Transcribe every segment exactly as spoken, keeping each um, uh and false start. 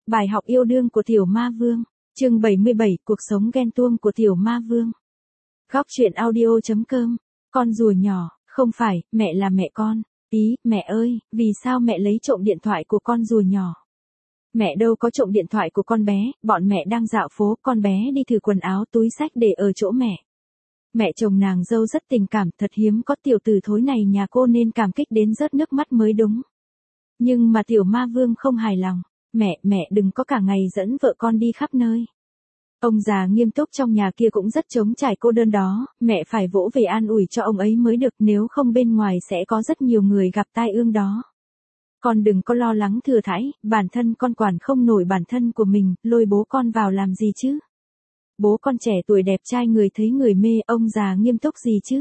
Bài học yêu đương của Tiểu Ma Vương, chương bảy mươi bảy, cuộc sống ghen tuông của Tiểu Ma Vương. Góc truyện audio chấm com, con rùa nhỏ, không phải, mẹ là mẹ con. Ý, mẹ ơi, vì sao mẹ lấy trộm điện thoại của con rùa nhỏ? Mẹ đâu có trộm điện thoại của con bé, bọn mẹ đang dạo phố, con bé đi thử quần áo túi xách để ở chỗ mẹ. Mẹ chồng nàng dâu rất tình cảm, thật hiếm có tiểu tử thối này nhà cô nên cảm kích đến rớt nước mắt mới đúng. Nhưng mà Tiểu Ma Vương không hài lòng. Mẹ, mẹ đừng có cả ngày dẫn vợ con đi khắp nơi. Ông già nghiêm túc trong nhà kia cũng rất trống trải cô đơn đó, mẹ phải vỗ về an ủi cho ông ấy mới được, nếu không bên ngoài sẽ có rất nhiều người gặp tai ương đó. Con đừng có lo lắng thừa thãi, bản thân con quản không nổi bản thân của mình, lôi bố con vào làm gì chứ? Bố con trẻ tuổi đẹp trai người thấy người mê, ông già nghiêm túc gì chứ?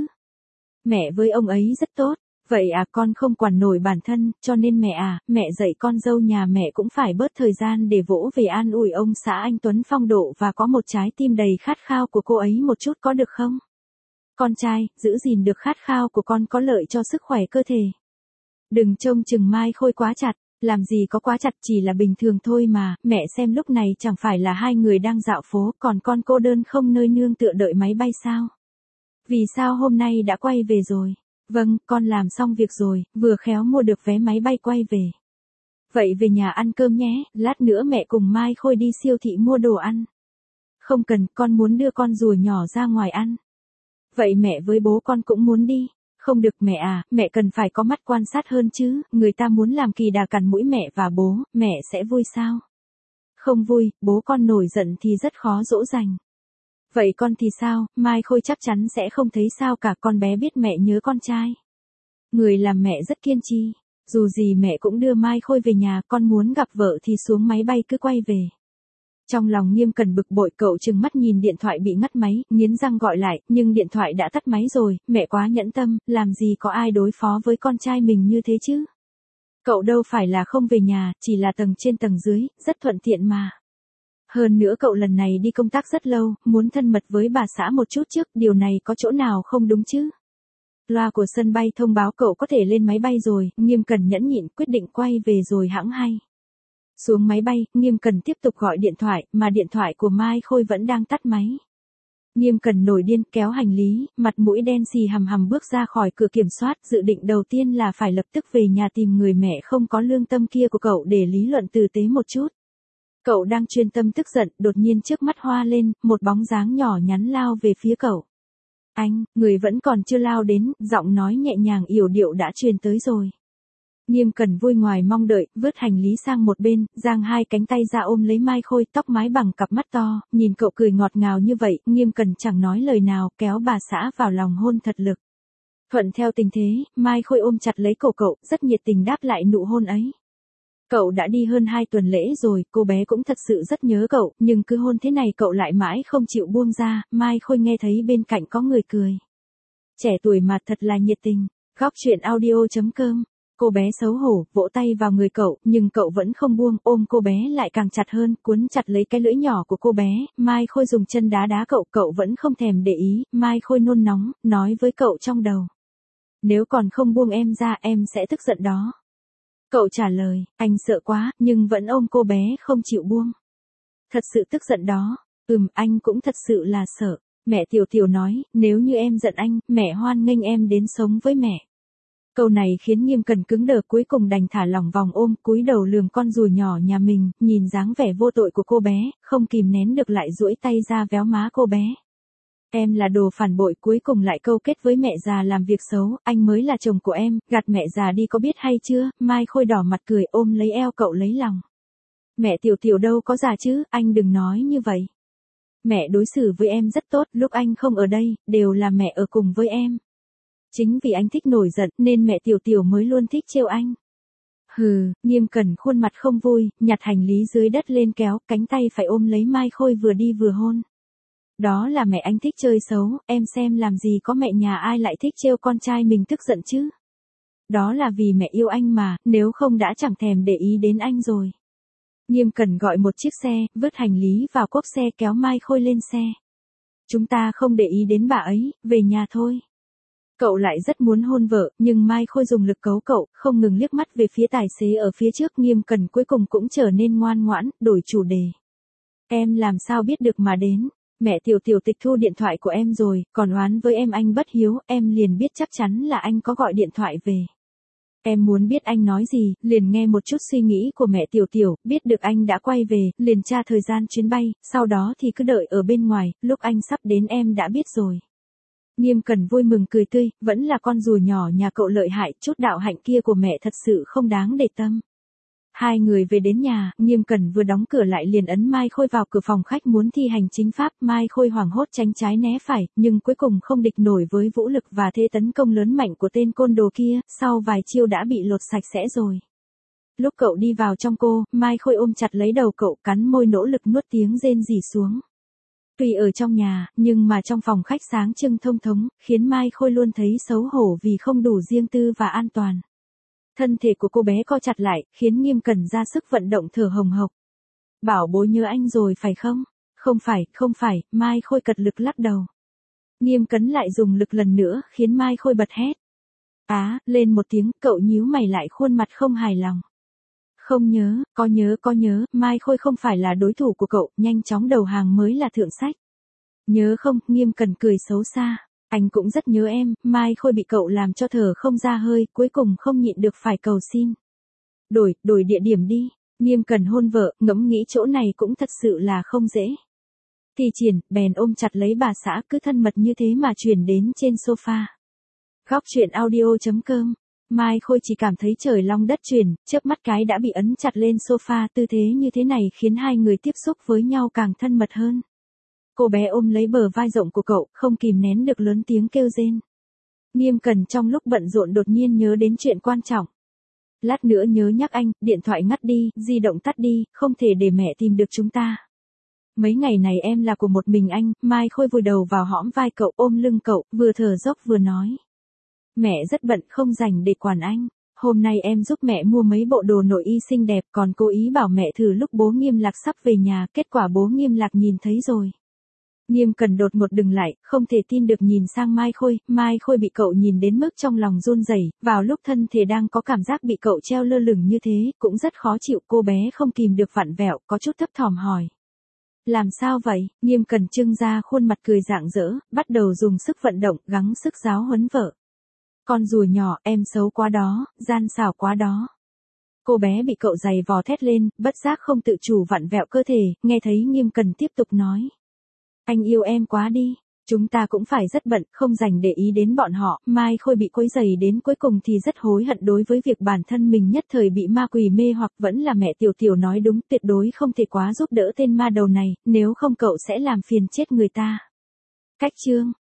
Mẹ với ông ấy rất tốt. Vậy à, con không quản nổi bản thân, cho nên mẹ à, mẹ dạy con dâu nhà mẹ cũng phải bớt thời gian để vỗ về an ủi ông xã anh Tuấn phong độ và có một trái tim đầy khát khao của cô ấy một chút có được không? Con trai, giữ gìn được khát khao của con có lợi cho sức khỏe cơ thể. Đừng trông chừng Mai Khôi quá chặt, làm gì có quá chặt, chỉ là bình thường thôi mà, mẹ xem lúc này chẳng phải là hai người đang dạo phố, còn con cô đơn không nơi nương tựa đợi máy bay sao? Vì sao hôm nay đã quay về rồi? Vâng, con làm xong việc rồi, vừa khéo mua được vé máy bay quay về. Vậy về nhà ăn cơm nhé, lát nữa mẹ cùng Mai Khôi đi siêu thị mua đồ ăn. Không cần, con muốn đưa con rùa nhỏ ra ngoài ăn. Vậy mẹ với bố con cũng muốn đi. Không được mẹ à, mẹ cần phải có mắt quan sát hơn chứ, người ta muốn làm kỳ đà cắn mũi mẹ và bố, mẹ sẽ vui sao? Không vui, bố con nổi giận thì rất khó dỗ dành. Vậy con thì sao, Mai Khôi chắc chắn sẽ không thấy sao cả, con bé biết mẹ nhớ con trai. Người làm mẹ rất kiên trì, dù gì mẹ cũng đưa Mai Khôi về nhà, con muốn gặp vợ thì xuống máy bay cứ quay về. Trong lòng Nghiêm Cẩn bực bội, cậu trừng mắt nhìn điện thoại bị ngắt máy, nghiến răng gọi lại, nhưng điện thoại đã tắt máy rồi, mẹ quá nhẫn tâm, làm gì có ai đối phó với con trai mình như thế chứ. Cậu đâu phải là không về nhà, chỉ là tầng trên tầng dưới, rất thuận tiện mà. Hơn nữa cậu lần này đi công tác rất lâu, muốn thân mật với bà xã một chút trước, điều này có chỗ nào không đúng chứ? Loa của sân bay thông báo cậu có thể lên máy bay rồi, Nghiêm Cẩn nhẫn nhịn quyết định quay về rồi hẵng hay. Xuống máy bay, Nghiêm Cẩn tiếp tục gọi điện thoại, mà điện thoại của Mai Khôi vẫn đang tắt máy. Nghiêm Cẩn nổi điên kéo hành lý, mặt mũi đen xì hầm hầm bước ra khỏi cửa kiểm soát, dự định đầu tiên là phải lập tức về nhà tìm người mẹ không có lương tâm kia của cậu để lý luận tử tế một chút. Cậu đang chuyên tâm tức giận, đột nhiên trước mắt hoa lên, một bóng dáng nhỏ nhắn lao về phía cậu. Anh, người vẫn còn chưa lao đến, giọng nói nhẹ nhàng yểu điệu đã truyền tới rồi. Nghiêm Cẩn vui ngoài mong đợi, vứt hành lý sang một bên, giang hai cánh tay ra ôm lấy Mai Khôi, tóc mái bằng cặp mắt to, nhìn cậu cười ngọt ngào như vậy, Nghiêm Cẩn chẳng nói lời nào, kéo bà xã vào lòng hôn thật lực. Thuận theo tình thế, Mai Khôi ôm chặt lấy cổ cậu, rất nhiệt tình đáp lại nụ hôn ấy. Cậu đã đi hơn hai tuần lễ rồi, cô bé cũng thật sự rất nhớ cậu, nhưng cứ hôn thế này cậu lại mãi không chịu buông ra, Mai Khôi nghe thấy bên cạnh có người cười. Trẻ tuổi mà thật là nhiệt tình. Góc truyện audio chấm com. Cô bé xấu hổ, vỗ tay vào người cậu, nhưng cậu vẫn không buông, ôm cô bé lại càng chặt hơn, cuốn chặt lấy cái lưỡi nhỏ của cô bé, Mai Khôi dùng chân đá đá cậu, cậu vẫn không thèm để ý, Mai Khôi nôn nóng, nói với cậu trong đầu. Nếu còn không buông em ra, em sẽ tức giận đó. Cậu trả lời, anh sợ quá, nhưng vẫn ôm cô bé không chịu buông. Thật sự tức giận đó, ừm, anh cũng thật sự là sợ. Mẹ Tiểu Tiểu nói, nếu như em giận anh, mẹ hoan nghênh em đến sống với mẹ. Câu này khiến Nghiêm Cẩn cứng đờ, cuối cùng đành thả lỏng vòng ôm, cúi đầu lườm con rùa nhỏ nhà mình, nhìn dáng vẻ vô tội của cô bé, không kìm nén được lại duỗi tay ra véo má cô bé. Em là đồ phản bội, cuối cùng lại câu kết với mẹ già làm việc xấu, anh mới là chồng của em, gạt mẹ già đi có biết hay chưa? Mai Khôi đỏ mặt cười ôm lấy eo cậu lấy lòng. Mẹ Tiểu Tiểu đâu có già chứ, anh đừng nói như vậy. Mẹ đối xử với em rất tốt, lúc anh không ở đây, đều là mẹ ở cùng với em. Chính vì anh thích nổi giận, nên mẹ Tiểu Tiểu mới luôn thích trêu anh. Hừ, Nghiêm Cẩn khuôn mặt không vui, nhặt hành lý dưới đất lên kéo, cánh tay phải ôm lấy Mai Khôi vừa đi vừa hôn. Đó là mẹ anh thích chơi xấu, em xem làm gì có mẹ nhà ai lại thích trêu con trai mình tức giận chứ. Đó là vì mẹ yêu anh mà, nếu không đã chẳng thèm để ý đến anh rồi. Nghiêm Cẩn gọi một chiếc xe, vứt hành lý vào cốp xe kéo Mai Khôi lên xe. Chúng ta không để ý đến bà ấy, về nhà thôi. Cậu lại rất muốn hôn vợ, nhưng Mai Khôi dùng lực cấu cậu, không ngừng liếc mắt về phía tài xế ở phía trước. Nghiêm Cẩn cuối cùng cũng trở nên ngoan ngoãn, đổi chủ đề. Em làm sao biết được mà đến? Mẹ Tiểu Tiểu tịch thu điện thoại của em rồi, còn oán với em anh bất hiếu, em liền biết chắc chắn là anh có gọi điện thoại về. Em muốn biết anh nói gì, liền nghe một chút suy nghĩ của mẹ Tiểu Tiểu, biết được anh đã quay về, liền tra thời gian chuyến bay, sau đó thì cứ đợi ở bên ngoài, lúc anh sắp đến em đã biết rồi. Nghiêm Cẩn vui mừng cười tươi, vẫn là con rùa nhỏ nhà cậu lợi hại, chút đạo hạnh kia của mẹ thật sự không đáng để tâm. Hai người về đến nhà, Nghiêm Cẩn vừa đóng cửa lại liền ấn Mai Khôi vào cửa phòng khách muốn thi hành chính pháp. Mai Khôi hoảng hốt tránh trái né phải, nhưng cuối cùng không địch nổi với vũ lực và thế tấn công lớn mạnh của tên côn đồ kia, sau vài chiêu đã bị lột sạch sẽ rồi. Lúc cậu đi vào trong cô, Mai Khôi ôm chặt lấy đầu cậu, cắn môi nỗ lực nuốt tiếng rên rỉ xuống. Tuy ở trong nhà, nhưng mà trong phòng khách sáng trưng thông thống, khiến Mai Khôi luôn thấy xấu hổ vì không đủ riêng tư và an toàn. Thân thể của cô bé co chặt lại, khiến Nghiêm Cẩn ra sức vận động thở hồng hộc. Bảo bối nhớ anh rồi phải không? Không phải, không phải, Mai Khôi cật lực lắc đầu. Nghiêm Cẩn lại dùng lực lần nữa, khiến Mai Khôi bật hét. Á, lên một tiếng, cậu nhíu mày lại khuôn mặt không hài lòng. Không nhớ, có nhớ có nhớ, Mai Khôi không phải là đối thủ của cậu, nhanh chóng đầu hàng mới là thượng sách. Nhớ không, Nghiêm Cẩn cười xấu xa. Anh cũng rất nhớ em, Mai Khôi bị cậu làm cho thở không ra hơi, cuối cùng không nhịn được phải cầu xin. Đổi, đổi địa điểm đi. Nghiêm Cẩn hôn vợ, ngẫm nghĩ chỗ này cũng thật sự là không dễ. Thì triển, bèn ôm chặt lấy bà xã, cứ thân mật như thế mà chuyển đến trên sofa. Góc truyện audio chấm com. Mai Khôi chỉ cảm thấy trời long đất chuyển, chớp mắt cái đã bị ấn chặt lên sofa. Tư thế như thế này khiến hai người tiếp xúc với nhau càng thân mật hơn. Cô bé ôm lấy bờ vai rộng của cậu, không kìm nén được lớn tiếng kêu rên. Nghiêm Cẩn trong lúc bận rộn đột nhiên nhớ đến chuyện quan trọng. Lát nữa nhớ nhắc anh, điện thoại ngắt đi, di động tắt đi, không thể để mẹ tìm được chúng ta. Mấy ngày này em là của một mình anh. Mai Khôi vùi đầu vào hõm vai cậu, ôm lưng cậu, vừa thở dốc vừa nói. Mẹ rất bận, không rảnh để quản anh. Hôm nay em giúp mẹ mua mấy bộ đồ nội y xinh đẹp, còn cố ý bảo mẹ thử lúc bố Nghiêm Lạc sắp về nhà, kết quả bố Nghiêm Lạc nhìn thấy rồi. Nghiêm Cẩn đột ngột dừng lại, không thể tin được nhìn sang Mai Khôi. Mai Khôi bị cậu nhìn đến mức trong lòng run rẩy, vào lúc thân thể đang có cảm giác bị cậu treo lơ lửng như thế, cũng rất khó chịu. Cô bé không kìm được vặn vẹo, có chút thấp thỏm hỏi. Làm sao vậy? Nghiêm Cẩn trưng ra khuôn mặt cười rạng rỡ, bắt đầu dùng sức vận động, gắng sức giáo huấn vợ. Con rùa nhỏ, em xấu quá đó, gian xảo quá đó. Cô bé bị cậu giày vò thét lên, bất giác không tự chủ vặn vẹo cơ thể, nghe thấy Nghiêm Cẩn tiếp tục nói. Anh yêu em quá đi, chúng ta cũng phải rất bận, không dành để ý đến bọn họ. Mai Khôi bị quấy rầy đến cuối cùng thì rất hối hận đối với việc bản thân mình nhất thời bị ma quỷ mê hoặc. Vẫn là mẹ Tiểu Tiểu nói đúng, tuyệt đối không thể quá giúp đỡ tên ma đầu này, nếu không cậu sẽ làm phiền chết người ta. Cách chương